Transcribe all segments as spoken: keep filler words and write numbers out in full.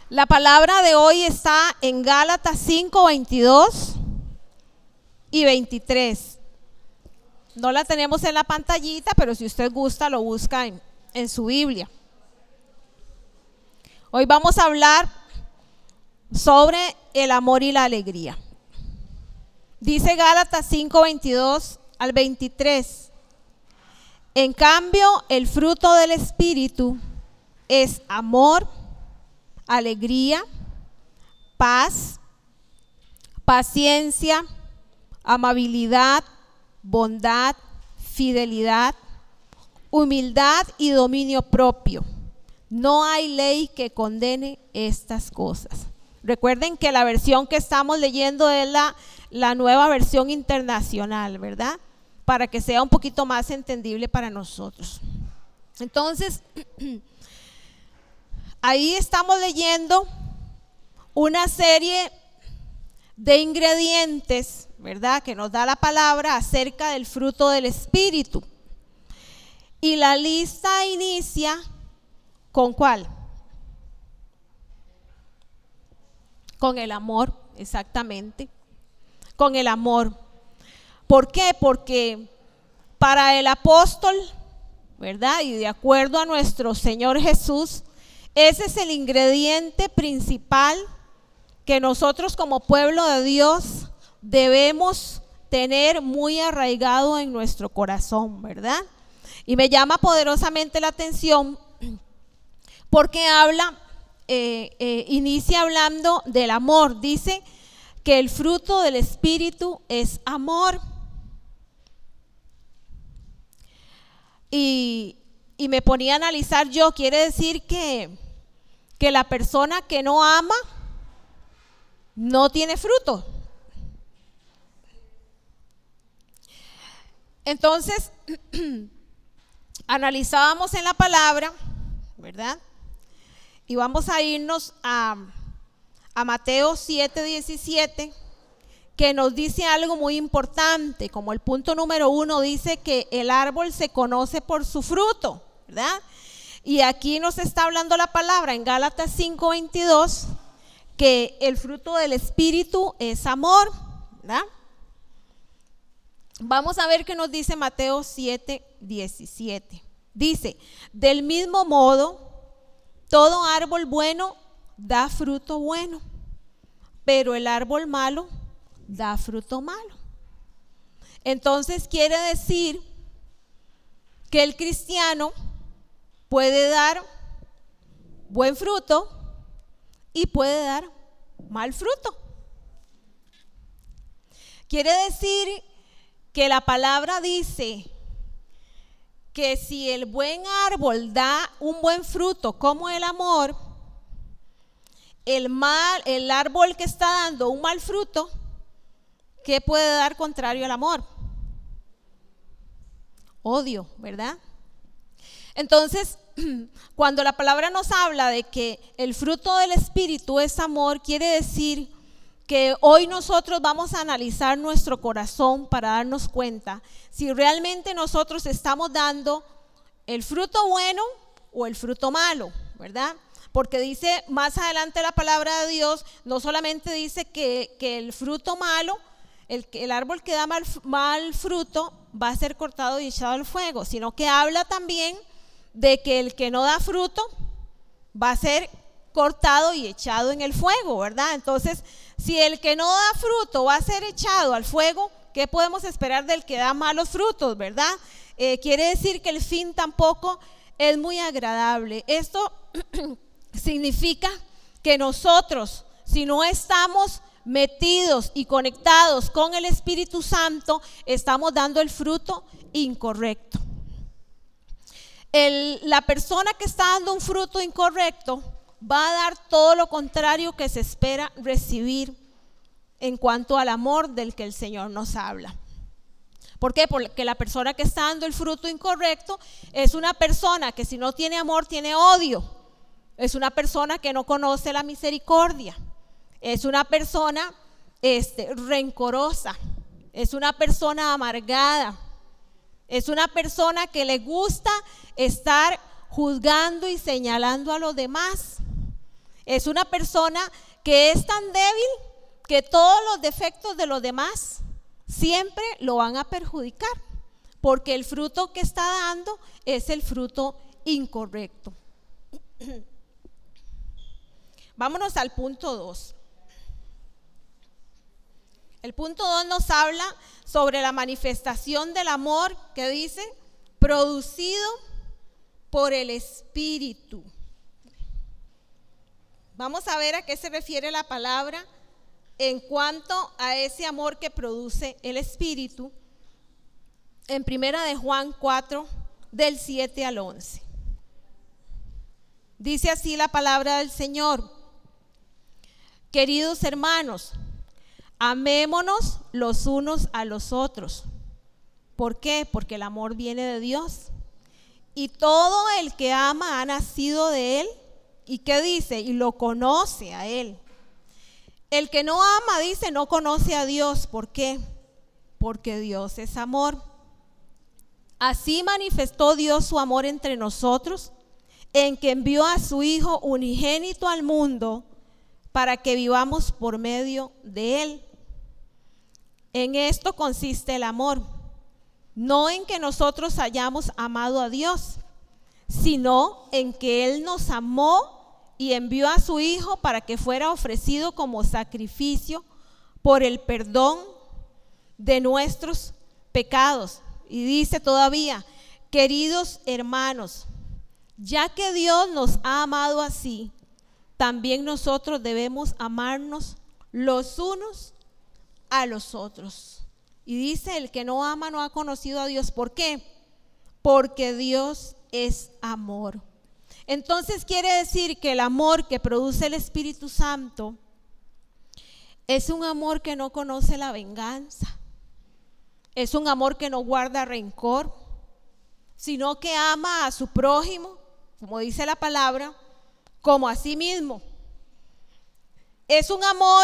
La palabra de hoy está en Gálatas cinco, veintidós y veintitrés. No la tenemos en la pantallita, pero si usted gusta lo busca en, en su Biblia. Hoy vamos a hablar sobre el amor y la alegría. Dice Gálatas cinco, veintidós al veintitrés. En cambio, el fruto del Espíritu es amor, alegría, paz, paciencia, amabilidad, bondad, fidelidad, humildad y dominio propio. No hay ley que condene estas cosas. Recuerden que la versión que estamos leyendo es la, la nueva versión internacional, ¿verdad? Para que sea un poquito más entendible para nosotros. Entonces, ahí estamos leyendo una serie de ingredientes, ¿verdad?, que nos da la palabra acerca del fruto del Espíritu. Y la lista inicia ¿con cuál? Con el amor, exactamente. Con el amor. ¿Por qué? Porque para el apóstol, ¿verdad?, y de acuerdo a nuestro Señor Jesús, ese es el ingrediente principal que nosotros como pueblo de Dios debemos tener muy arraigado en nuestro corazón, ¿verdad? Y me llama poderosamente la atención porque habla, eh, eh, inicia hablando del amor. Dice que el fruto del Espíritu es amor. Y, y me ponía a analizar yo, quiere decir que, que la persona que no ama no tiene fruto. Entonces, analizábamos en la palabra, ¿verdad? Y vamos a irnos a, a Mateo siete, diecisiete, que nos dice algo muy importante. Como el punto número uno dice que el árbol se conoce por su fruto, ¿verdad? Y aquí nos está hablando la palabra en Gálatas cinco, veintidós, que el fruto del Espíritu es amor, ¿verdad? Vamos a ver qué nos dice Mateo siete, diecisiete. Dice, del mismo modo, todo árbol bueno da fruto bueno, pero el árbol malo da fruto malo. Entonces quiere decir que el cristiano puede dar buen fruto y puede dar mal fruto. Quiere decir que la palabra dice que si el buen árbol da un buen fruto como el amor, el mal, el árbol que está dando un mal fruto, ¿qué puede dar contrario al amor? Odio, ¿verdad? Entonces, cuando la palabra nos habla de que el fruto del Espíritu es amor, quiere decir que hoy nosotros vamos a analizar nuestro corazón para darnos cuenta si realmente nosotros estamos dando el fruto bueno o el fruto malo, ¿verdad? Porque dice más adelante la palabra de Dios, no solamente dice que, que el fruto malo, el, el árbol que da mal, mal fruto va a ser cortado y echado al fuego, sino que habla también de que el que no da fruto va a ser cortado y echado en el fuego, ¿verdad? Entonces, si el que no da fruto va a ser echado al fuego, ¿qué podemos esperar del que da malos frutos, verdad? Eh, quiere decir que el fin tampoco es muy agradable. Esto significa que nosotros, si no estamos metidos y conectados con el Espíritu Santo, estamos dando el fruto incorrecto. El, la persona que está dando un fruto incorrecto va a dar todo lo contrario que se espera recibir en cuanto al amor del que el Señor nos habla. ¿Por qué? Porque la persona que está dando el fruto incorrecto es una persona que si no tiene amor tiene odio, es una persona que no conoce la misericordia, es una persona este, rencorosa, es una persona amargada, es una persona que le gusta estar juzgando y señalando a los demás. Es una persona que es tan débil que todos los defectos de los demás siempre lo van a perjudicar, porque el fruto que está dando es el fruto incorrecto. Vámonos al punto dos. El punto dos nos habla sobre la manifestación del amor que dice, producido por el Espíritu. Vamos a ver a qué se refiere la palabra en cuanto a ese amor que produce el Espíritu. En primera de Juan cuatro, del siete al once. Dice así la palabra del Señor: queridos hermanos, amémonos los unos a los otros. ¿Por qué? Porque el amor viene de Dios. Y todo el que ama ha nacido de Él. ¿Y qué dice? Y lo conoce a Él. El que no ama, dice, no conoce a Dios. ¿Por qué? Porque Dios es amor. Así manifestó Dios su amor entre nosotros, en que envió a su Hijo unigénito al mundo para que vivamos por medio de Él. En esto consiste el amor, no en que nosotros hayamos amado a Dios, sino en que Él nos amó y envió a su Hijo para que fuera ofrecido como sacrificio por el perdón de nuestros pecados. Y dice todavía, queridos hermanos, ya que Dios nos ha amado así, también nosotros debemos amarnos los unos a los otros. Y dice, el que no ama no ha conocido a Dios. ¿Por qué? Porque Dios es amor. Entonces quiere decir que el amor que produce el Espíritu Santo es un amor que no conoce la venganza. Es un amor que no guarda rencor, sino que ama a su prójimo, como dice la palabra, como a sí mismo. Es un amor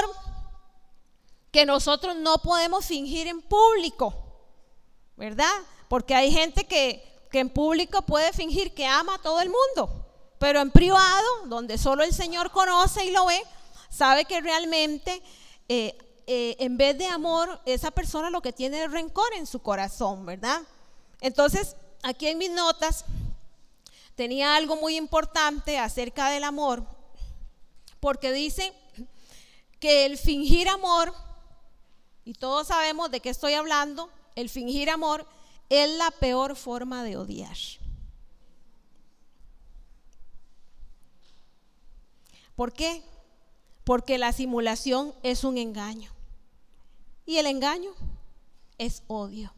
que nosotros no podemos fingir en público, ¿verdad? Porque hay gente que, que en público puede fingir que ama a todo el mundo, pero en privado, donde solo el Señor conoce y lo ve, sabe que realmente eh, eh, en vez de amor, esa persona lo que tiene es rencor en su corazón, ¿verdad? Entonces, aquí en mis notas tenía algo muy importante acerca del amor, porque dice que el fingir amor, y todos sabemos de qué estoy hablando, el fingir amor es la peor forma de odiar. ¿Por qué? Porque la simulación es un engaño. Y el engaño es odio.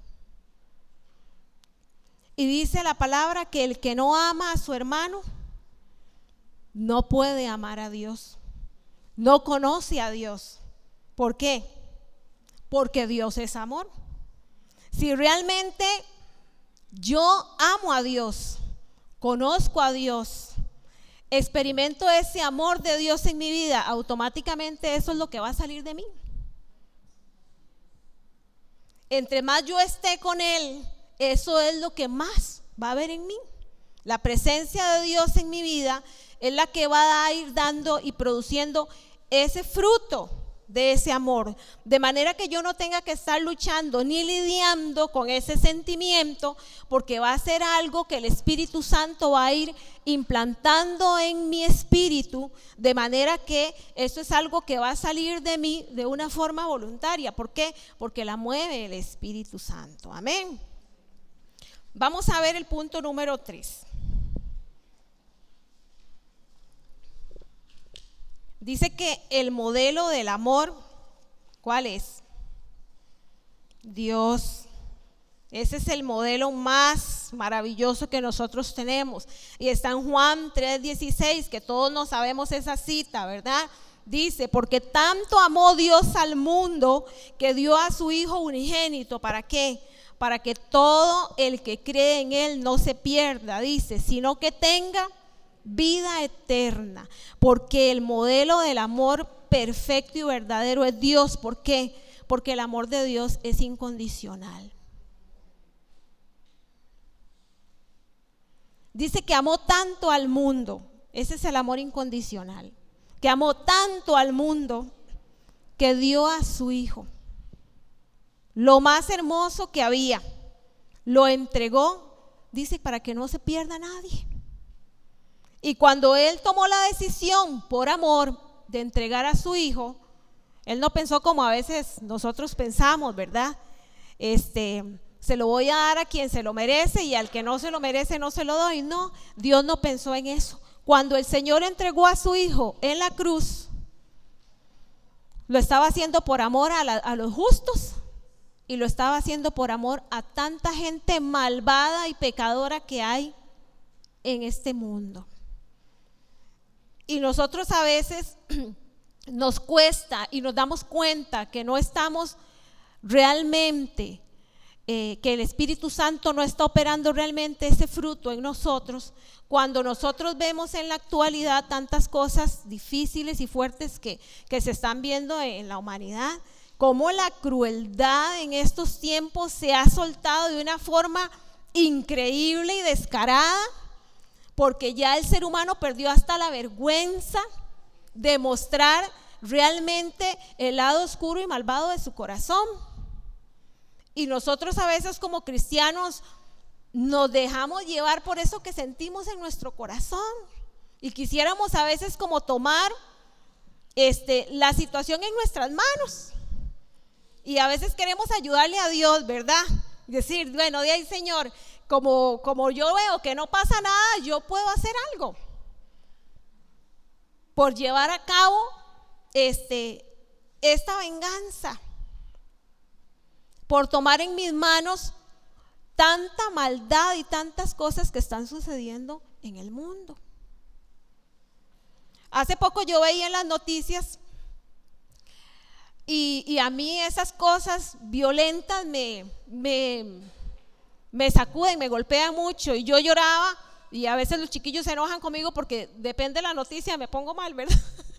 Y dice la palabra que el que no ama a su hermano no puede amar a Dios. No conoce a Dios. ¿Por qué? Porque Dios es amor. Si realmente yo amo a Dios, conozco a Dios, experimento ese amor de Dios en mi vida, automáticamente eso es lo que va a salir de mí. Entre más yo esté con Él, eso es lo que más va a haber en mí. La presencia de Dios en mi vida es la que va a ir dando y produciendo ese fruto de ese amor, de manera que yo no tenga que estar luchando ni lidiando con ese sentimiento, porque va a ser algo que el Espíritu Santo va a ir implantando en mi espíritu, de manera que eso es algo que va a salir de mí de una forma voluntaria. ¿Por qué? Porque la mueve el Espíritu Santo. Amén. Vamos a ver el punto número tres. Dice que el modelo del amor, ¿cuál es? Dios. Ese es el modelo más maravilloso que nosotros tenemos. Y está en Juan tres dieciséis, que todos nos sabemos esa cita, ¿verdad? Dice, porque tanto amó Dios al mundo que dio a su Hijo unigénito. ¿Para qué? Para que todo el que cree en Él no se pierda, dice, sino que tenga vida eterna. Porque el modelo del amor perfecto y verdadero es Dios. ¿Por qué? Porque el amor de Dios es incondicional. Dice que amó tanto al mundo. Ese es el amor incondicional. que amó tanto al mundo, que dio a su Hijo, lo más hermoso que había, lo entregó, dice, para que no se pierda nadie. Y cuando Él tomó la decisión por amor de entregar a su Hijo, Él no pensó como a veces nosotros pensamos, ¿verdad? Este, se lo voy a dar a quien se lo merece y al que no se lo merece no se lo doy. No, Dios no pensó en eso. Cuando el Señor entregó a su Hijo en la cruz, lo estaba haciendo por amor a, la, a los justos y lo estaba haciendo por amor a tanta gente malvada y pecadora que hay en este mundo. Y nosotros a veces nos cuesta y nos damos cuenta que no estamos realmente, eh, que el Espíritu Santo no está operando realmente ese fruto en nosotros, cuando nosotros vemos en la actualidad tantas cosas difíciles y fuertes que, que se están viendo en la humanidad, cómo la crueldad en estos tiempos se ha soltado de una forma increíble y descarada, porque ya el ser humano perdió hasta la vergüenza de mostrar realmente el lado oscuro y malvado de su corazón. Y nosotros a veces como cristianos nos dejamos llevar por eso que sentimos en nuestro corazón y quisiéramos a veces como tomar este, la situación en nuestras manos, y a veces queremos ayudarle a Dios, ¿verdad? Decir, bueno, de ahí, Señor, como, como yo veo que no pasa nada, yo puedo hacer algo por llevar a cabo este, esta venganza, por tomar en mis manos tanta maldad y tantas cosas que están sucediendo en el mundo. Hace poco yo veía en las noticias y, y a mí esas cosas violentas me, me, me sacuden, me golpean mucho, y yo lloraba, y a veces los chiquillos se enojan conmigo porque depende de la noticia me pongo mal, ¿verdad?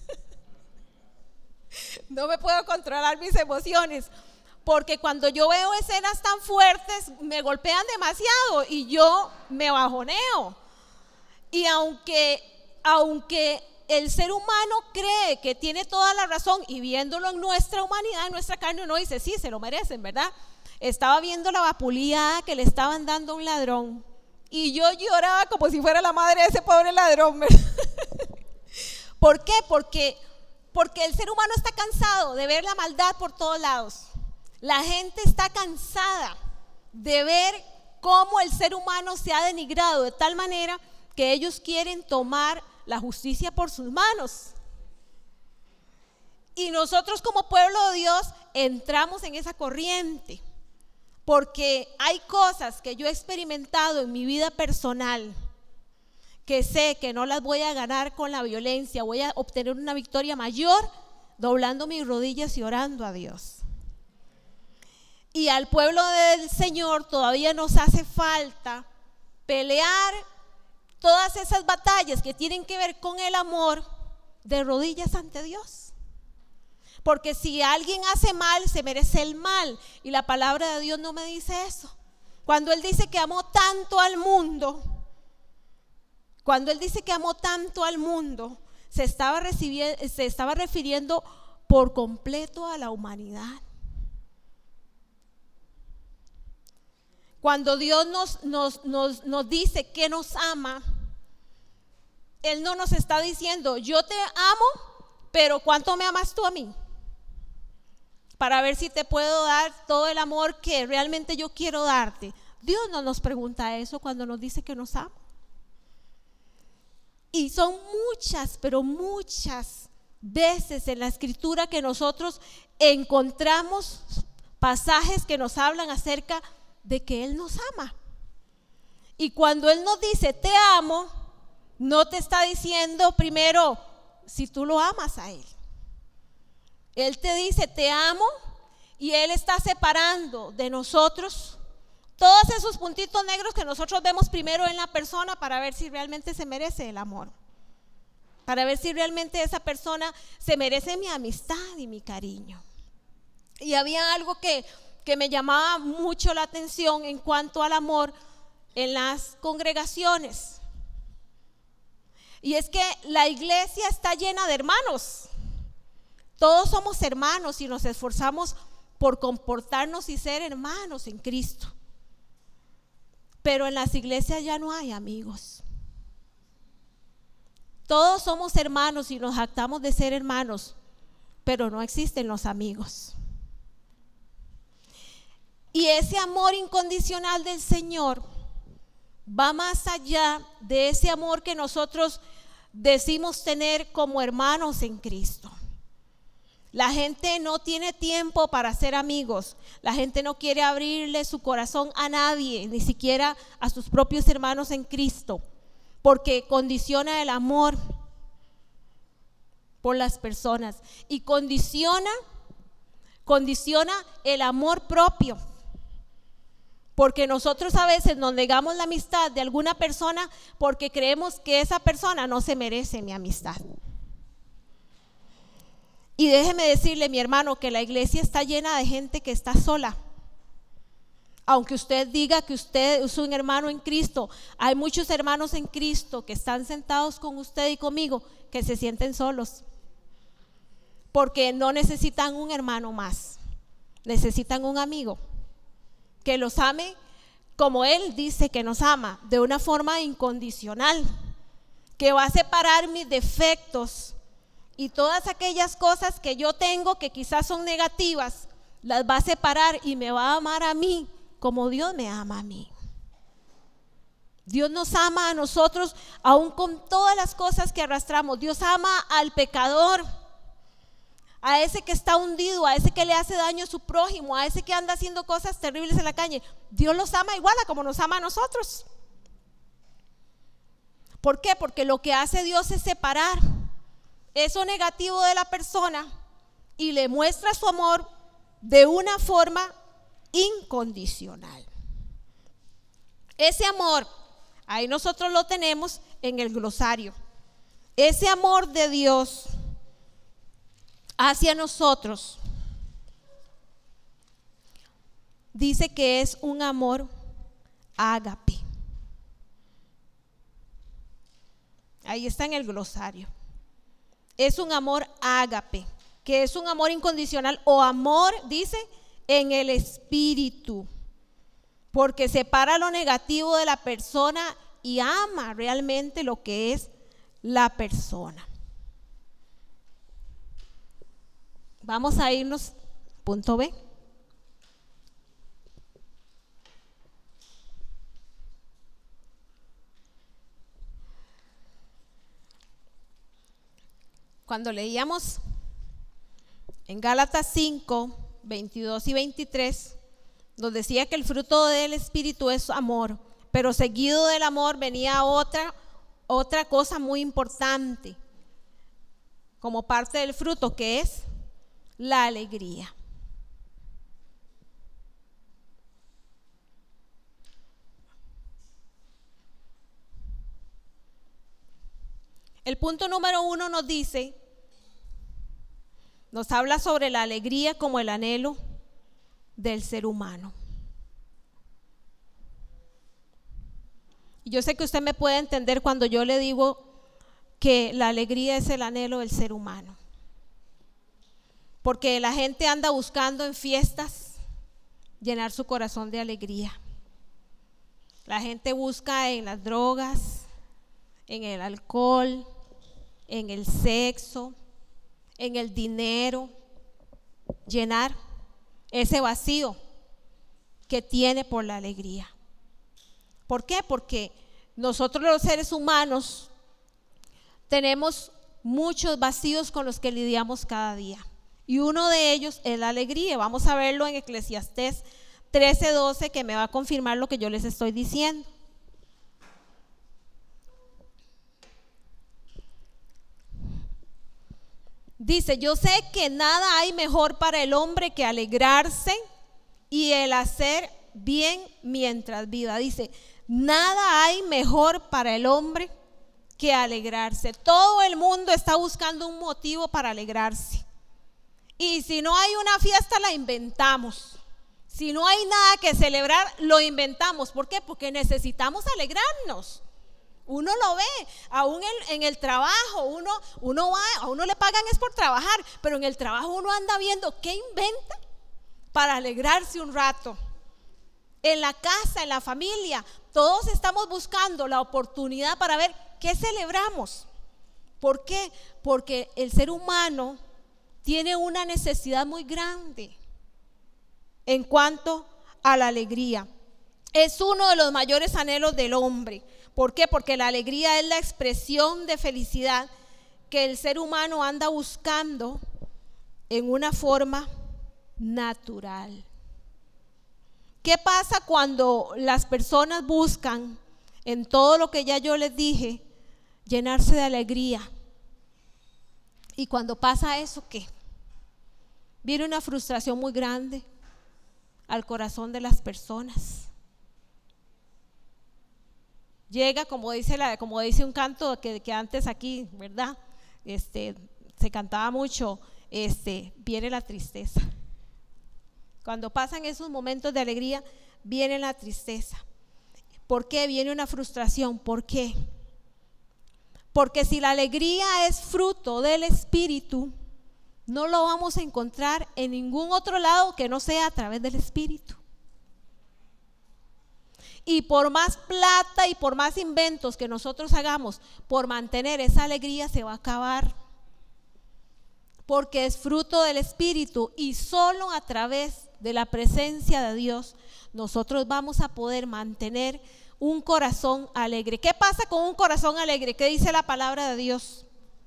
No me puedo controlar mis emociones, porque cuando yo veo escenas tan fuertes me golpean demasiado y yo me bajoneo. Y aunque, aunque el ser humano cree que tiene toda la razón, y viéndolo en nuestra humanidad, en nuestra carne, uno dice, sí, se lo merecen, ¿verdad? Estaba viendo la vapuleada que le estaban dando a un ladrón y yo lloraba como si fuera la madre de ese pobre ladrón, ¿verdad? ¿Por qué? Porque, porque el ser humano está cansado de ver la maldad por todos lados. La gente está cansada de ver cómo el ser humano se ha denigrado de tal manera que ellos quieren tomar la justicia por sus manos. Y nosotros como pueblo de Dios entramos en esa corriente, porque hay cosas que yo he experimentado en mi vida personal que sé que no las voy a ganar con la violencia, voy a obtener una victoria mayor doblando mis rodillas y orando a Dios. Y al pueblo del Señor todavía nos hace falta pelear todas esas batallas que tienen que ver con el amor de rodillas ante Dios. Porque si alguien hace mal, se merece el mal, y la palabra de Dios no me dice eso. Cuando Él dice que amó tanto al mundo, cuando Él dice que amó tanto al mundo, se estaba, recibiendo, se estaba refiriendo por completo a la humanidad. Cuando Dios nos, nos, nos, nos dice que nos ama, Él no nos está diciendo, yo te amo, pero ¿cuánto me amas tú a mí? Para ver si te puedo dar todo el amor que realmente yo quiero darte. Dios no nos pregunta eso cuando nos dice que nos ama. Y son muchas, pero muchas veces en la Escritura que nosotros encontramos pasajes que nos hablan acerca de que Él nos ama. Y cuando Él nos dice te amo, no te está diciendo primero si tú lo amas a Él. Él te dice te amo, y Él está separando de nosotros todos esos puntitos negros que nosotros vemos primero en la persona para ver si realmente se merece el amor, para ver si realmente esa persona se merece mi amistad y mi cariño. Y había algo que, que me llamaba mucho la atención en cuanto al amor en las congregaciones. Y es que la iglesia está llena de hermanos. Todos somos hermanos y nos esforzamos por comportarnos y ser hermanos en Cristo. Pero en las iglesias ya no hay amigos. Todos somos hermanos y nos jactamos de ser hermanos, pero no existen los amigos. Y ese amor incondicional del Señor va más allá de ese amor que nosotros decimos tener como hermanos en Cristo. La gente no tiene tiempo para ser amigos. La gente no quiere abrirle su corazón a nadie, ni siquiera a sus propios hermanos en Cristo, porque condiciona el amor por las personas y condiciona, condiciona el amor propio. Porque nosotros a veces nos negamos la amistad de alguna persona porque creemos que esa persona no se merece mi amistad. Y déjeme decirle, mi hermano, que la iglesia está llena de gente que está sola. Aunque usted diga que usted es un hermano en Cristo, hay muchos hermanos en Cristo que están sentados con usted y conmigo que se sienten solos. Porque no necesitan un hermano más, necesitan un amigo que los ame como Él dice que nos ama, de una forma incondicional, que va a separar mis defectos y todas aquellas cosas que yo tengo que quizás son negativas, las va a separar y me va a amar a mí como Dios me ama a mí. Dios nos ama a nosotros aún con todas las cosas que arrastramos. Dios ama al pecador, a ese que está hundido, a ese que le hace daño a su prójimo, a ese que anda haciendo cosas terribles en la calle. Dios los ama igual a como nos ama a nosotros. ¿Por qué? Porque lo que hace Dios es separar eso negativo de la persona y le muestra su amor de una forma incondicional. Ese amor, ahí nosotros lo tenemos en el glosario. Ese amor de Dios hacia nosotros dice que es un amor ágape. Ahí está en el glosario. Es un amor ágape, que es un amor incondicional o amor, dice, en el espíritu, porque separa lo negativo de la persona y ama realmente lo que es la persona. Vamos a irnos, punto B. Cuando leíamos en Gálatas cinco, veintidós y veintitrés, nos decía que el fruto del Espíritu es amor, pero seguido del amor venía otra, otra cosa muy importante, como parte del fruto, que es la alegría. El punto número uno nos dice, nos habla sobre la alegría como el anhelo del ser humano. Y yo sé que usted me puede entender cuando yo le digo que la alegría es el anhelo del ser humano. Porque la gente anda buscando en fiestas llenar su corazón de alegría. La gente busca en las drogas, en el alcohol, en el sexo, en el dinero, llenar ese vacío que tiene por la alegría. ¿Por qué? Porque nosotros los seres humanos tenemos muchos vacíos con los que lidiamos cada día. Y uno de ellos es la alegría. Vamos a verlo en Eclesiastés trece doce, que me va a confirmar lo que yo les estoy diciendo. Dice, yo sé que nada hay mejor para el hombre que alegrarse y el hacer bien mientras viva. Dice, nada hay mejor para el hombre que alegrarse. Todo el mundo está buscando un motivo para alegrarse. Y si no hay una fiesta, la inventamos. Si no hay nada que celebrar, lo inventamos. ¿Por qué? Porque necesitamos alegrarnos. Uno lo ve, aún en, en el trabajo, uno, uno va, a uno le pagan es por trabajar, pero en el trabajo uno anda viendo qué inventa para alegrarse un rato. En la casa, en la familia, todos estamos buscando la oportunidad para ver qué celebramos. ¿Por qué? Porque el ser humano tiene una necesidad muy grande en cuanto a la alegría. Es uno de los mayores anhelos del hombre. ¿Por qué? Porque la alegría es la expresión de felicidad que el ser humano anda buscando en una forma natural. ¿Qué pasa cuando las personas buscan en todo lo que ya yo les dije llenarse de alegría? Y cuando pasa eso, ¿qué? Viene una frustración muy grande al corazón de las personas. Llega, como dice, la, como dice un canto que, que antes aquí, ¿verdad? Este, se cantaba mucho, este, viene la tristeza. Cuando pasan esos momentos de alegría, viene la tristeza. ¿Por qué? Viene una frustración. ¿Por qué? Porque si la alegría es fruto del Espíritu, no lo vamos a encontrar en ningún otro lado que no sea a través del Espíritu. Y por más plata y por más inventos que nosotros hagamos por mantener esa alegría, se va a acabar. Porque es fruto del Espíritu, y solo a través de la presencia de Dios nosotros vamos a poder mantener un corazón alegre. ¿Qué pasa con un corazón alegre? ¿Qué dice la palabra de Dios?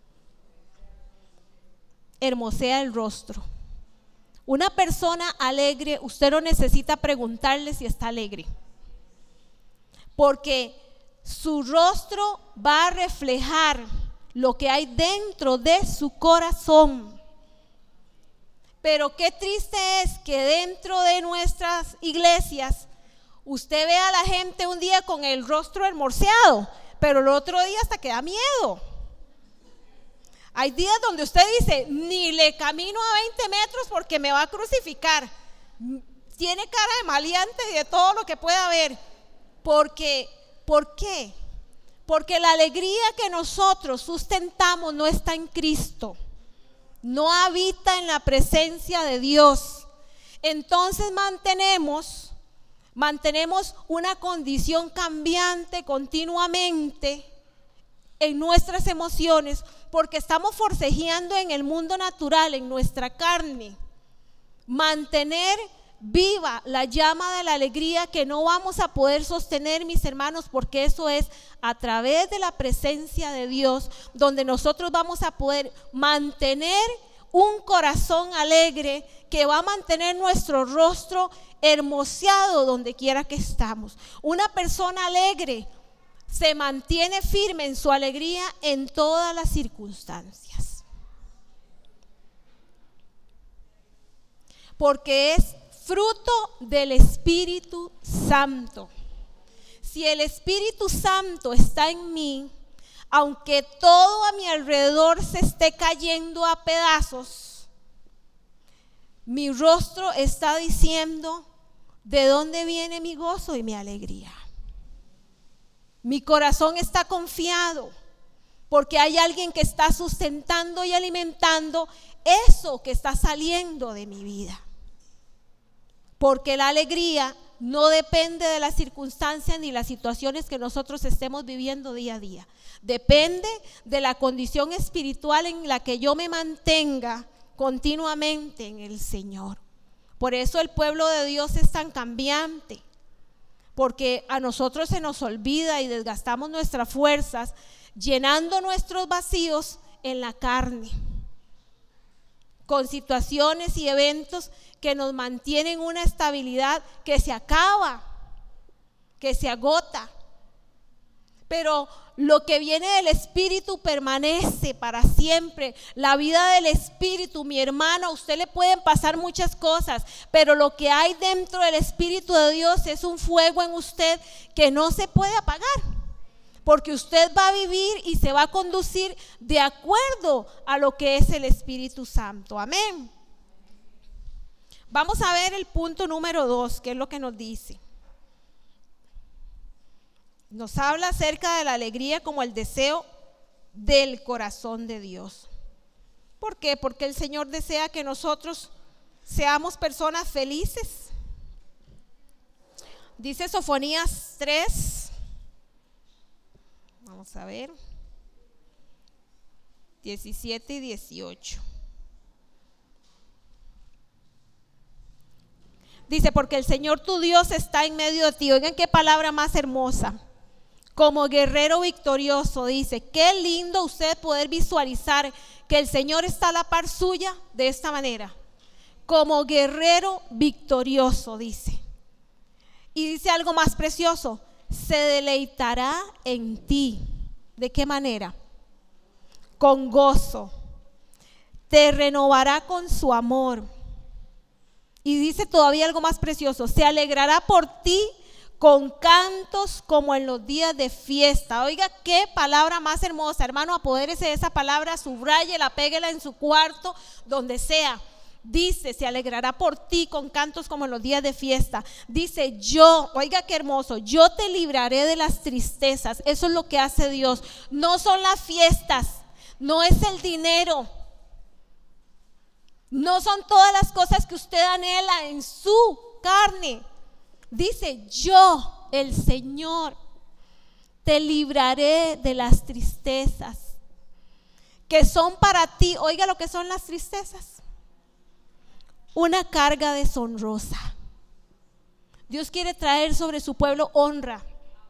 Hermosea el rostro. Una persona alegre, usted no necesita preguntarle si está alegre, porque su rostro va a reflejar lo que hay dentro de su corazón. Pero qué triste es que dentro de nuestras iglesias usted ve a la gente un día con el rostro hermoseado, pero el otro día hasta que da miedo. Hay días donde usted dice, ni le camino a veinte metros porque me va a crucificar. Tiene cara de maleante y de todo lo que pueda haber. Porque, ¿por qué? Porque la alegría que nosotros sustentamos no está en Cristo, no habita en la presencia de Dios. Entonces mantenemos, mantenemos una condición cambiante continuamente en nuestras emociones, porque estamos forcejeando en el mundo natural, en nuestra carne, mantener viva la llama de la alegría que no vamos a poder sostener, mis hermanos, porque eso es a través de la presencia de Dios donde nosotros vamos a poder mantener un corazón alegre que va a mantener nuestro rostro hermoseado donde quiera que estamos. Una persona alegre se mantiene firme en su alegría en todas las circunstancias, porque es fruto del Espíritu Santo. Si el Espíritu Santo está en mí, aunque todo a mi alrededor se esté cayendo a pedazos, mi rostro está diciendo de dónde viene mi gozo y mi alegría. Mi corazón está confiado porque hay alguien que está sustentando y alimentando eso que está saliendo de mi vida. Porque la alegría no depende de las circunstancias ni las situaciones que nosotros estemos viviendo día a día. Depende de la condición espiritual en la que yo me mantenga continuamente en el Señor. Por eso el pueblo de Dios es tan cambiante, porque a nosotros se nos olvida y desgastamos nuestras fuerzas llenando nuestros vacíos en la carne, con situaciones y eventos que nos mantienen una estabilidad que se acaba, que se agota. Pero lo que viene del Espíritu permanece para siempre. La vida del Espíritu, mi hermano, a usted le pueden pasar muchas cosas, pero lo que hay dentro del Espíritu de Dios es un fuego en usted que no se puede apagar, porque usted va a vivir y se va a conducir de acuerdo a lo que es el Espíritu Santo. Amén. Vamos a ver el punto número dos, que es lo que nos dice. Nos habla acerca de la alegría como el deseo del corazón de Dios. ¿Por qué? Porque el Señor desea que nosotros seamos personas felices. Dice Sofonías tres, vamos a ver, diecisiete y dieciocho. Dice, porque el Señor tu Dios está en medio de ti. Oigan qué palabra más hermosa. Como guerrero victorioso, dice, qué lindo usted poder visualizar que el Señor está a la par suya de esta manera. Como guerrero victorioso, dice. Y dice algo más precioso, se deleitará en ti. ¿De qué manera? Con gozo. Te renovará con su amor. Y dice todavía algo más precioso, se alegrará por ti con cantos como en los días de fiesta. Oiga, qué palabra más hermosa, hermano, apodérese de esa palabra, subráyela, péguela en su cuarto, donde sea. Dice, se alegrará por ti con cantos como en los días de fiesta. Dice, yo, oiga qué hermoso, yo te libraré de las tristezas. Eso es lo que hace Dios. No son las fiestas, no es el dinero. No son todas las cosas que usted anhela en su carne. Dice, yo, el Señor, te libraré de las tristezas que son para ti. Oiga lo que son las tristezas. Una carga deshonrosa. Dios quiere traer sobre su pueblo honra.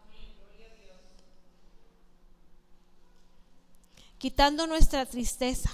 Quitando nuestra tristeza.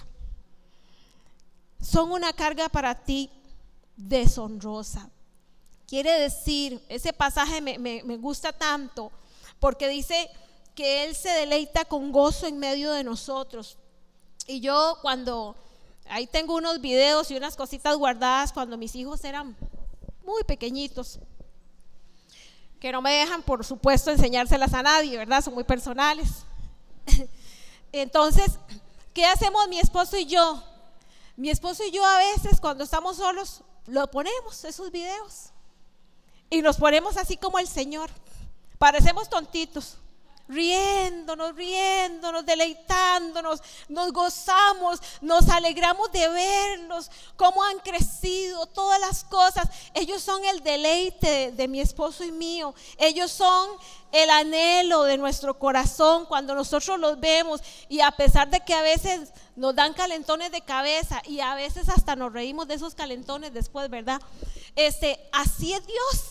Son una carga para ti deshonrosa. Quiere decir, ese pasaje me, me, me gusta tanto porque dice que Él se deleita con gozo en medio de nosotros. Y yo cuando, ahí tengo unos videos y unas cositas guardadas cuando mis hijos eran muy pequeñitos, que no me dejan por supuesto enseñárselas a nadie, ¿verdad? Son muy personales. Entonces, ¿qué hacemos mi esposo y yo? Mi esposo y yo a veces cuando estamos solos lo ponemos esos videos y nos ponemos así como el Señor, parecemos tontitos, riéndonos, riéndonos, deleitándonos, nos gozamos, nos alegramos de verlos, cómo han crecido, todas las cosas. Ellos son el deleite de, de mi esposo y mío, ellos son el anhelo de nuestro corazón cuando nosotros los vemos, y a pesar de que a veces nos dan calentones de cabeza y a veces hasta nos reímos de esos calentones después, ¿verdad? Este, así es Dios.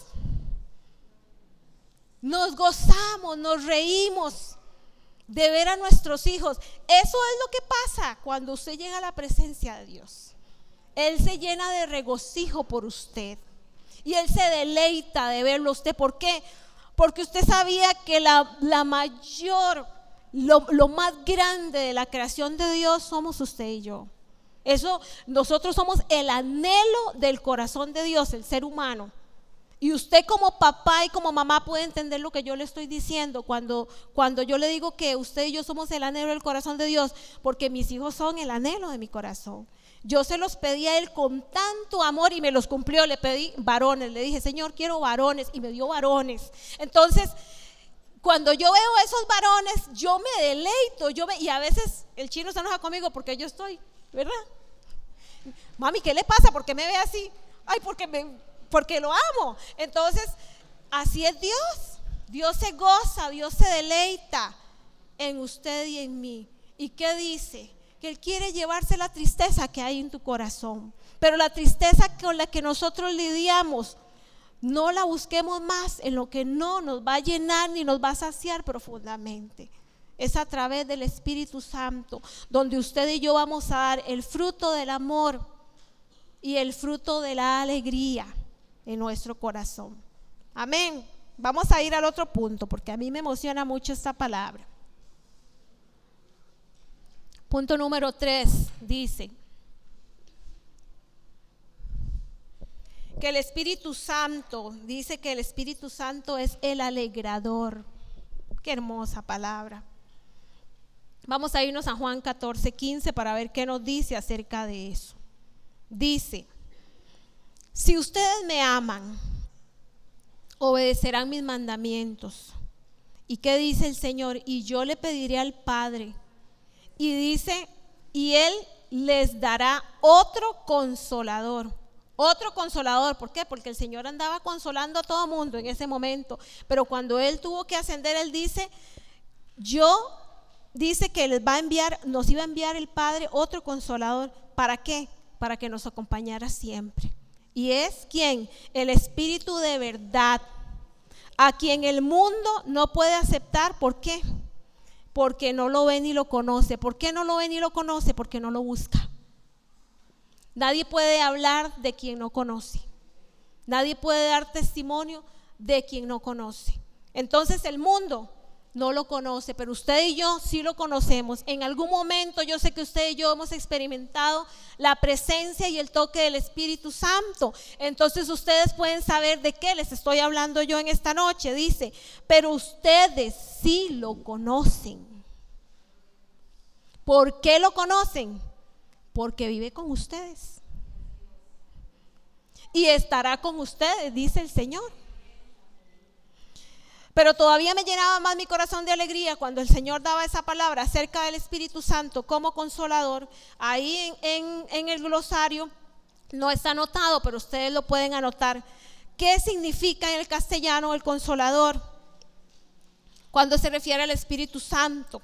Nos gozamos, nos reímos de ver a nuestros hijos. Eso es lo que pasa cuando usted llega a la presencia de Dios. Él se llena de regocijo por usted y Él se deleita de verlo a usted. ¿Por qué? Porque usted sabía que la, la mayor, lo, lo más grande de la creación de Dios somos usted y yo. Eso, nosotros somos el anhelo del corazón de Dios, el ser humano. Y usted como papá y como mamá puede entender lo que yo le estoy diciendo cuando, cuando yo le digo que usted y yo somos el anhelo del corazón de Dios, porque mis hijos son el anhelo de mi corazón. Yo se los pedí a Él con tanto amor y me los cumplió. Le pedí varones, le dije, Señor, quiero varones, y me dio varones. Entonces, cuando yo veo a esos varones, yo me deleito, yo me, y a veces el chino se enoja conmigo porque yo estoy, ¿verdad? Mami, ¿qué le pasa? ¿Por qué me ve así? Ay, porque me... porque lo amo. Entonces, así es Dios. Dios se goza, Dios se deleita en usted y en mí. ¿Y qué dice? Que Él quiere llevarse la tristeza que hay en tu corazón. Pero la tristeza con la que nosotros lidiamos, no la busquemos más en lo que no nos va a llenar ni nos va a saciar profundamente. Es a través del Espíritu Santo donde usted y yo vamos a dar el fruto del amor y el fruto de la alegría en nuestro corazón. Amén. Vamos a ir al otro punto porque a mí me emociona mucho esta palabra. Punto número tres dice que el Espíritu Santo, dice que el Espíritu Santo es el alegrador. Qué hermosa palabra. Vamos a irnos a Juan catorce, quince para ver qué nos dice acerca de eso. Dice: si ustedes me aman, obedecerán mis mandamientos, ¿Y qué dice el Señor? Y yo le pediré al Padre. Y dice, y Él les dará otro consolador. Otro consolador, ¿por qué? Porque el Señor andaba consolando a todo mundo en ese momento. Pero cuando Él tuvo que ascender, Él dice, yo, dice que les va a enviar, nos iba a enviar el Padre otro consolador. ¿Para qué? Para que nos acompañara siempre. ¿Y es quién? El Espíritu de verdad, a quien el mundo no puede aceptar. ¿Por qué? Porque no lo ve ni lo conoce. ¿Por qué no lo ve ni lo conoce? Porque no lo busca. Nadie puede hablar de quien no conoce. Nadie puede dar testimonio de quien no conoce. Entonces el mundo no lo conoce, pero usted y yo sí lo conocemos. En algún momento yo sé que usted y yo hemos experimentado la presencia y el toque del Espíritu Santo. Entonces ustedes pueden saber de qué les estoy hablando yo en esta noche. Dice, pero ustedes sí lo conocen. ¿Por qué lo conocen? Porque vive con ustedes y estará con ustedes, dice el Señor. Pero todavía me llenaba más mi corazón de alegría cuando el Señor daba esa palabra acerca del Espíritu Santo como consolador. Ahí en, en, en el glosario no está anotado, pero ustedes lo pueden anotar. ¿Qué significa en el castellano el consolador cuando se refiere al Espíritu Santo?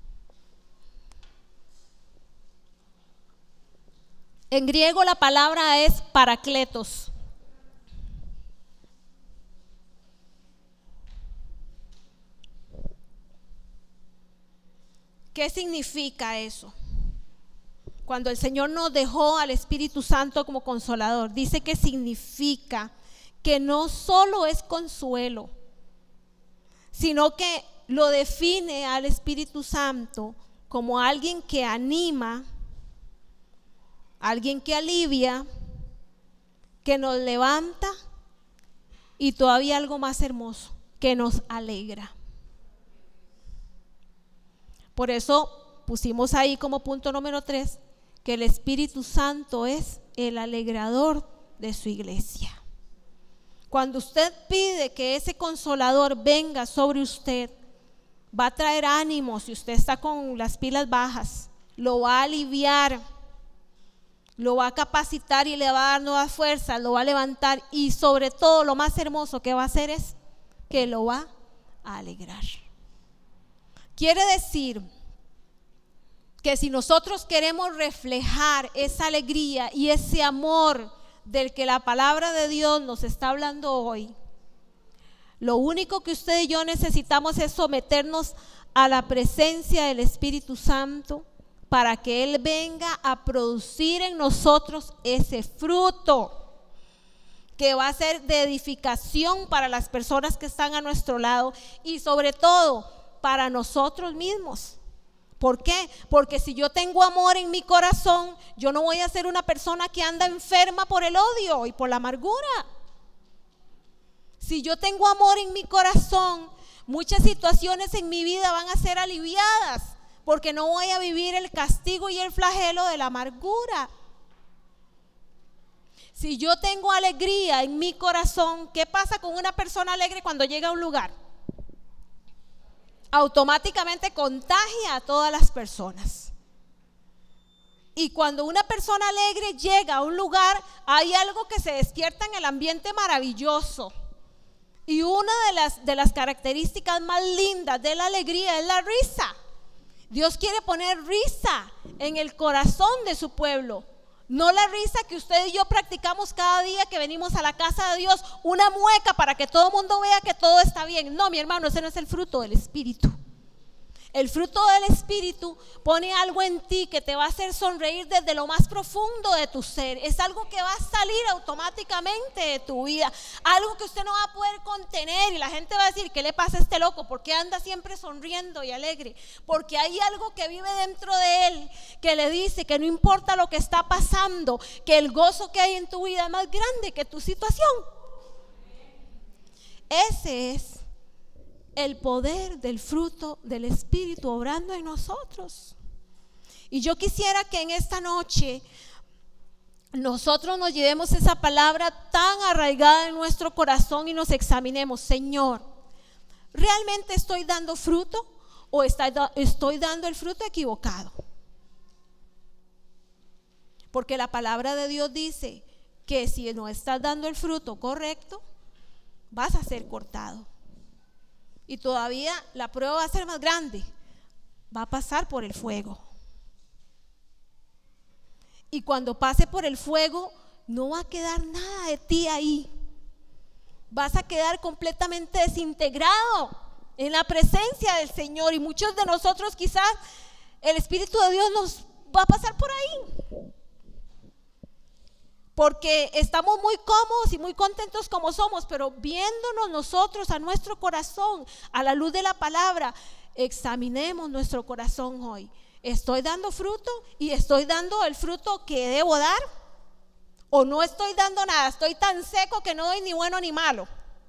En griego la palabra es parakletos. ¿Qué significa eso? Cuando el Señor nos dejó al Espíritu Santo como consolador, dice que significa que no solo es consuelo, sino que lo define al Espíritu Santo como alguien que anima, alguien que alivia, que nos levanta y todavía algo más hermoso, que nos alegra. Por eso pusimos ahí como punto número tres que el Espíritu Santo es el alegrador de su iglesia. Cuando usted pide que ese consolador venga sobre usted, va a traer ánimo. Si usted está con las pilas bajas, lo va a aliviar, lo va a capacitar y le va a dar nuevas fuerzas, lo va a levantar, y sobre todo lo más hermoso que va a hacer es que lo va a alegrar. Quiere decir que si nosotros queremos reflejar esa alegría y ese amor del que la palabra de Dios nos está hablando hoy, lo único que usted y yo necesitamos es someternos a la presencia del Espíritu Santo para que Él venga a producir en nosotros ese fruto que va a ser de edificación para las personas que están a nuestro lado y sobre todo para nosotros mismos. ¿Por qué? Porque si yo tengo amor en mi corazón, yo no voy a ser una persona que anda enferma por el odio y por la amargura. Si yo tengo amor en mi corazón, muchas situaciones en mi vida van a ser aliviadas, porque no voy a vivir el castigo y el flagelo de la amargura. Si yo tengo alegría en mi corazón, ¿qué pasa con una persona alegre cuando llega a un lugar? Automáticamente contagia a todas las personas. Y cuando una persona alegre llega a un lugar, hay algo que se despierta en el ambiente maravilloso. Y una de las, de las características más lindas de la alegría es la risa. Dios quiere poner risa en el corazón de su pueblo. No la risa que usted y yo practicamos cada día que venimos a la casa de Dios, una mueca para que todo el mundo vea que todo está bien. No, mi hermano, ese no es el fruto del Espíritu. El fruto del Espíritu pone algo en ti que te va a hacer sonreír desde lo más profundo de tu ser. Es algo que va a salir automáticamente de tu vida, algo que usted no va a poder contener, y la gente va a decir: ¿qué le pasa a este loco? ¿Por qué anda siempre sonriendo y alegre? Porque hay algo que vive dentro de él que le dice que no importa lo que está pasando, que el gozo que hay en tu vida es más grande que tu situación. Ese es el poder del fruto del Espíritu obrando en nosotros. Y yo quisiera que en esta noche nosotros nos llevemos esa palabra tan arraigada en nuestro corazón y nos examinemos. Señor, ¿realmente estoy dando fruto o estoy dando el fruto equivocado? Porque la palabra de Dios dice que si no estás dando el fruto correcto, vas a ser cortado. Y todavía la prueba va a ser más grande. Va a pasar por el fuego. Y cuando pase por el fuego, no va a quedar nada de ti ahí. Vas a quedar completamente desintegrado en la presencia del Señor. Y muchos de nosotros quizás el Espíritu de Dios nos va a pasar por ahí. Porque estamos muy cómodos y muy contentos como somos, pero viéndonos nosotros a nuestro corazón, a la luz de la palabra, examinemos nuestro corazón hoy. ¿Estoy dando fruto y estoy dando el fruto que debo dar? ¿O no estoy dando nada? Estoy tan seco que no doy ni bueno ni malo.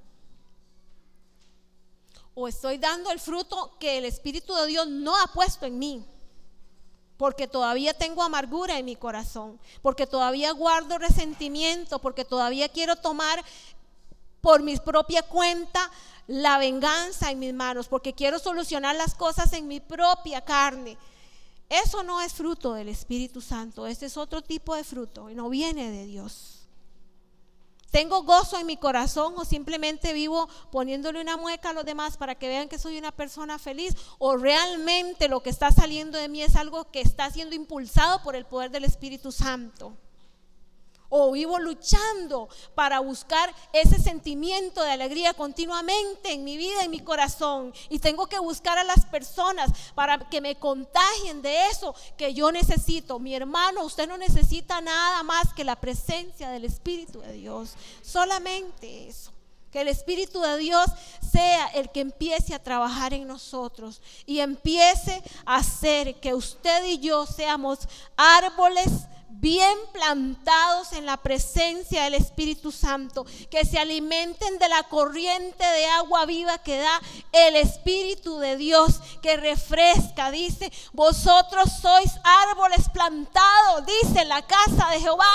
¿O estoy dando el fruto que el Espíritu de Dios no ha puesto en mí? Porque todavía tengo amargura en mi corazón, porque todavía guardo resentimiento, porque todavía quiero tomar por mi propia cuenta la venganza en mis manos, porque quiero solucionar las cosas en mi propia carne. Eso no es fruto del Espíritu Santo, ese es otro tipo de fruto y no viene de Dios. ¿Tengo gozo en mi corazón o simplemente vivo poniéndole una mueca a los demás para que vean que soy una persona feliz? ¿O realmente lo que está saliendo de mí es algo que está siendo impulsado por el poder del Espíritu Santo? ¿O vivo luchando para buscar ese sentimiento de alegría continuamente en mi vida, en mi corazón? Y tengo que buscar a las personas para que me contagien de eso que yo necesito. Mi hermano, usted no necesita nada más que la presencia del Espíritu de Dios. Solamente eso. Que el Espíritu de Dios sea el que empiece a trabajar en nosotros y empiece a hacer que usted y yo seamos árboles bien plantados en la presencia del Espíritu Santo, que se alimenten de la corriente de agua viva que da el Espíritu de Dios, que refresca. Dice, vosotros sois árboles plantados, dice, en la casa de Jehová.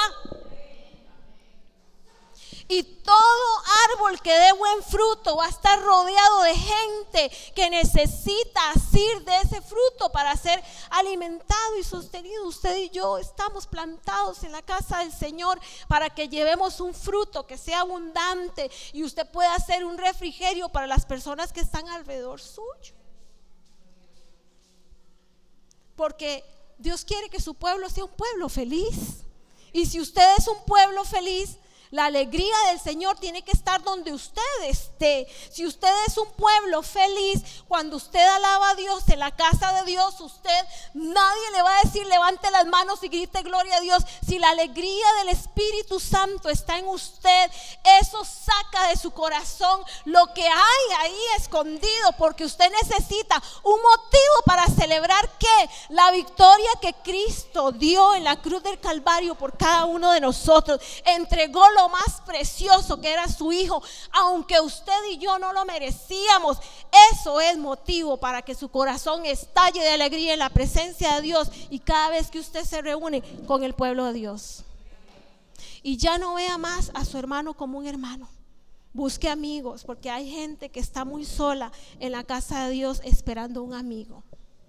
Y todo árbol que dé buen fruto va a estar rodeado de gente que necesita asir de ese fruto para ser alimentado y sostenido. Usted y yo estamos plantados en la casa del Señor para que llevemos un fruto que sea abundante y usted pueda ser un refrigerio para las personas que están alrededor suyo. Porque Dios quiere que su pueblo sea un pueblo feliz. Y si usted es un pueblo feliz, la alegría del Señor tiene que estar donde usted esté. Si usted es un pueblo feliz, cuando usted alaba a Dios en la casa de Dios, usted, nadie le va a decir levante las manos y grite gloria a Dios. Si la alegría del Espíritu Santo está en usted, eso saca de su corazón lo que hay ahí escondido, porque usted necesita un motivo para celebrar ¿qué? La victoria que Cristo dio en la cruz del Calvario por cada uno de nosotros. Entregó lo más precioso que era su hijo, aunque usted y yo no lo merecíamos. Eso es motivo para que su corazón estalle de alegría en la presencia de Dios y cada vez que usted se reúne con el pueblo de Dios. Y ya no vea más a su hermano como un hermano. Busque amigos, porque hay gente que está muy sola en la casa de Dios esperando un amigo.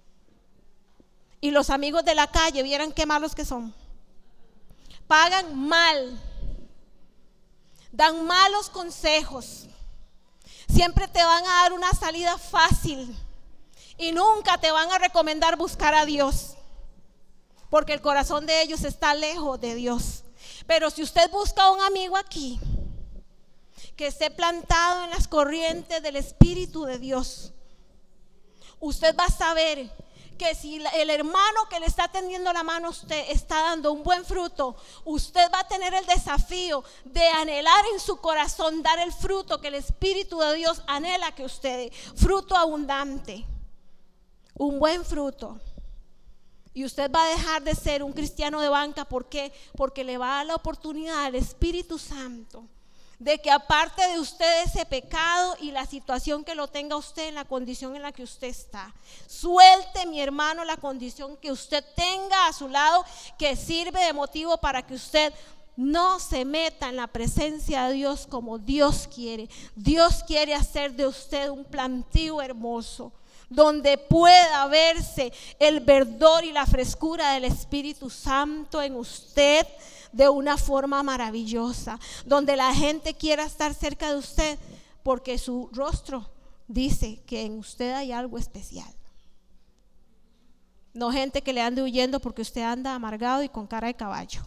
Y los amigos de la calle, vieran qué malos que son. Pagan mal. Dan malos consejos. Siempre te van a dar una salida fácil y nunca te van a recomendar buscar a Dios, porque el corazón de ellos está lejos de Dios. Pero si usted busca a un amigo aquí que esté plantado en las corrientes del Espíritu de Dios, usted va a saber que si el hermano que le está tendiendo la mano a usted está dando un buen fruto, usted va a tener el desafío de anhelar en su corazón dar el fruto que el Espíritu de Dios anhela que usted dé, fruto abundante, un buen fruto. Y usted va a dejar de ser un cristiano de banca. ¿Por qué? Porque le va a dar la oportunidad al Espíritu Santo de que aparte de usted ese pecado y la situación que lo tenga usted en la condición en la que usted está, suelte, mi hermano, la condición que usted tenga a su lado que sirve de motivo para que usted no se meta en la presencia de Dios como Dios quiere. Dios quiere hacer de usted un plantío hermoso, donde pueda verse el verdor y la frescura del Espíritu Santo en usted de una forma maravillosa, donde la gente quiera estar cerca de usted porque su rostro dice que en usted hay algo especial. No gente que le ande huyendo porque usted anda amargado y con cara de caballo,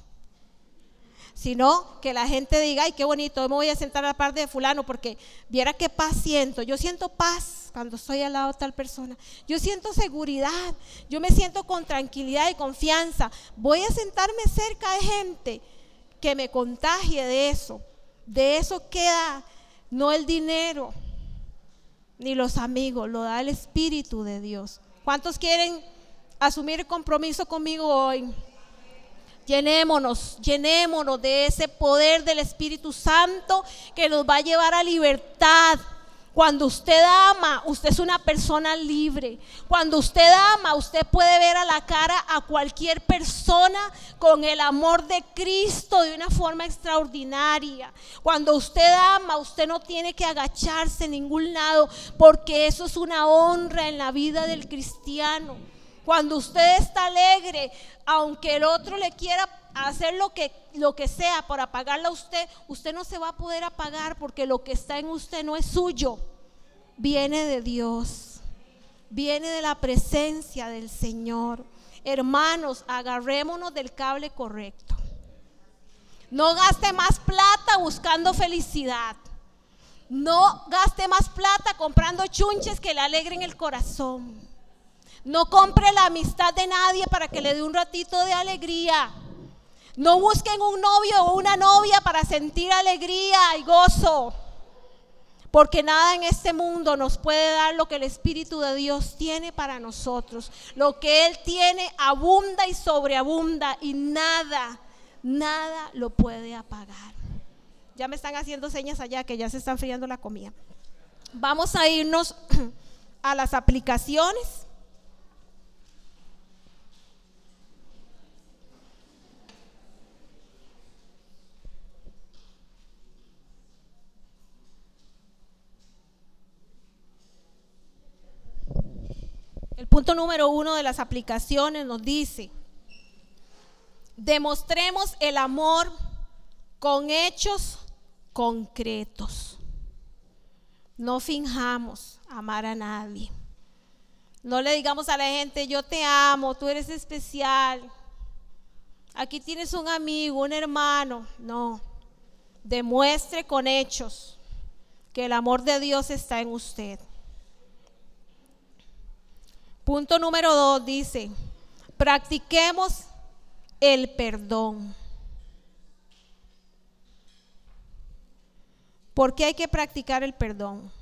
sino que la gente diga: ay, qué bonito, hoy me voy a sentar a la par de fulano porque viera qué paz siento. Yo siento paz cuando estoy al lado de tal persona. Yo siento seguridad, yo me siento con tranquilidad y confianza. Voy a sentarme cerca de gente que me contagie de eso. De eso queda no el dinero ni los amigos, lo da el Espíritu de Dios. ¿Cuántos quieren asumir compromiso conmigo hoy? Llenémonos, llenémonos de ese poder del Espíritu Santo que nos va a llevar a libertad. Cuando usted ama, usted es una persona libre. Cuando usted ama, usted puede ver a la cara a cualquier persona con el amor de Cristo de una forma extraordinaria. Cuando usted ama, usted no tiene que agacharse en ningún lado, porque eso es una honra en la vida del cristiano. Cuando usted está alegre, aunque el otro le quiera hacer lo que, lo que sea para apagarla a usted, usted no se va a poder apagar, porque lo que está en usted no es suyo, viene de Dios, viene de la presencia del Señor. Hermanos, agarrémonos del cable correcto. No gaste más plata buscando felicidad. No gaste más plata comprando chunches que le alegren el corazón. No compre la amistad de nadie para que le dé un ratito de alegría. No busquen un novio o una novia para sentir alegría y gozo, porque nada en este mundo nos puede dar lo que el Espíritu de Dios tiene para nosotros. Lo que Él tiene abunda y sobreabunda, y nada, nada lo puede apagar. Ya me están haciendo señas allá que ya se están friando la comida. Vamos a irnos a las aplicaciones. El punto número uno de las aplicaciones nos dice: demostremos el amor con hechos concretos. No finjamos amar a nadie. No le digamos a la gente: yo te amo, tú eres especial, aquí tienes un amigo, un hermano. No, demuestre con hechos que el amor de Dios está en usted. Punto número dos dice: practiquemos el perdón. ¿Por qué hay que practicar el perdón?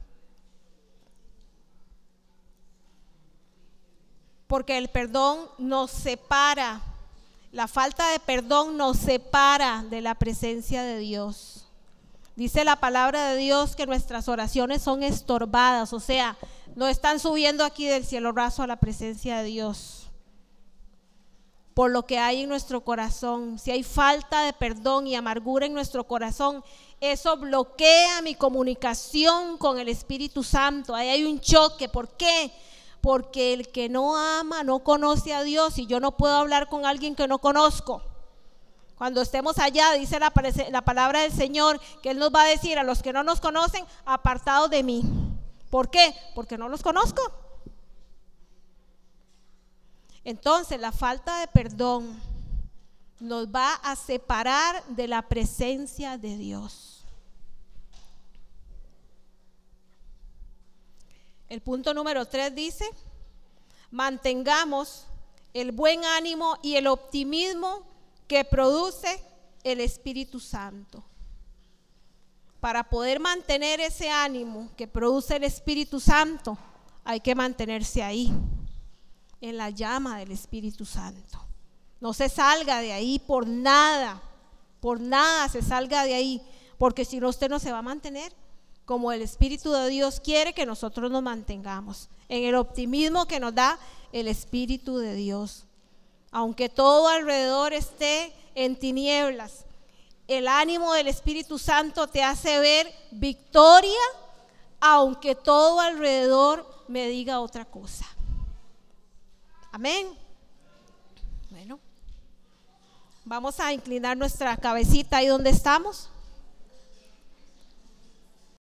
Porque el perdón nos separa, la falta de perdón nos separa de la presencia de Dios. Dice la palabra de Dios que nuestras oraciones son estorbadas, o sea, no están subiendo aquí del cielo raso a la presencia de Dios. Por lo que hay en nuestro corazón, si hay falta de perdón y amargura en nuestro corazón, eso bloquea mi comunicación con el Espíritu Santo. Ahí hay un choque. ¿Por qué? Porque el que no ama no conoce a Dios, y yo no puedo hablar con alguien que no conozco. Cuando estemos allá, dice la, la palabra del Señor, que Él nos va a decir a los que no nos conocen: apartados de mí. ¿Por qué? Porque no los conozco. Entonces, la falta de perdón nos va a separar de la presencia de Dios. El punto número tres dice: mantengamos el buen ánimo y el optimismo que produce el Espíritu Santo. Para poder mantener ese ánimo que produce el Espíritu Santo, hay que mantenerse ahí, en la llama del Espíritu Santo. No se salga de ahí por nada, por nada se salga de ahí, porque si no, usted no se va a mantener como el Espíritu de Dios quiere que nosotros nos mantengamos, en el optimismo que nos da el Espíritu de Dios. Aunque todo alrededor esté en tinieblas, el ánimo del Espíritu Santo te hace ver victoria, aunque todo alrededor me diga otra cosa. Amén. Bueno, vamos a inclinar nuestra cabecita ahí donde estamos.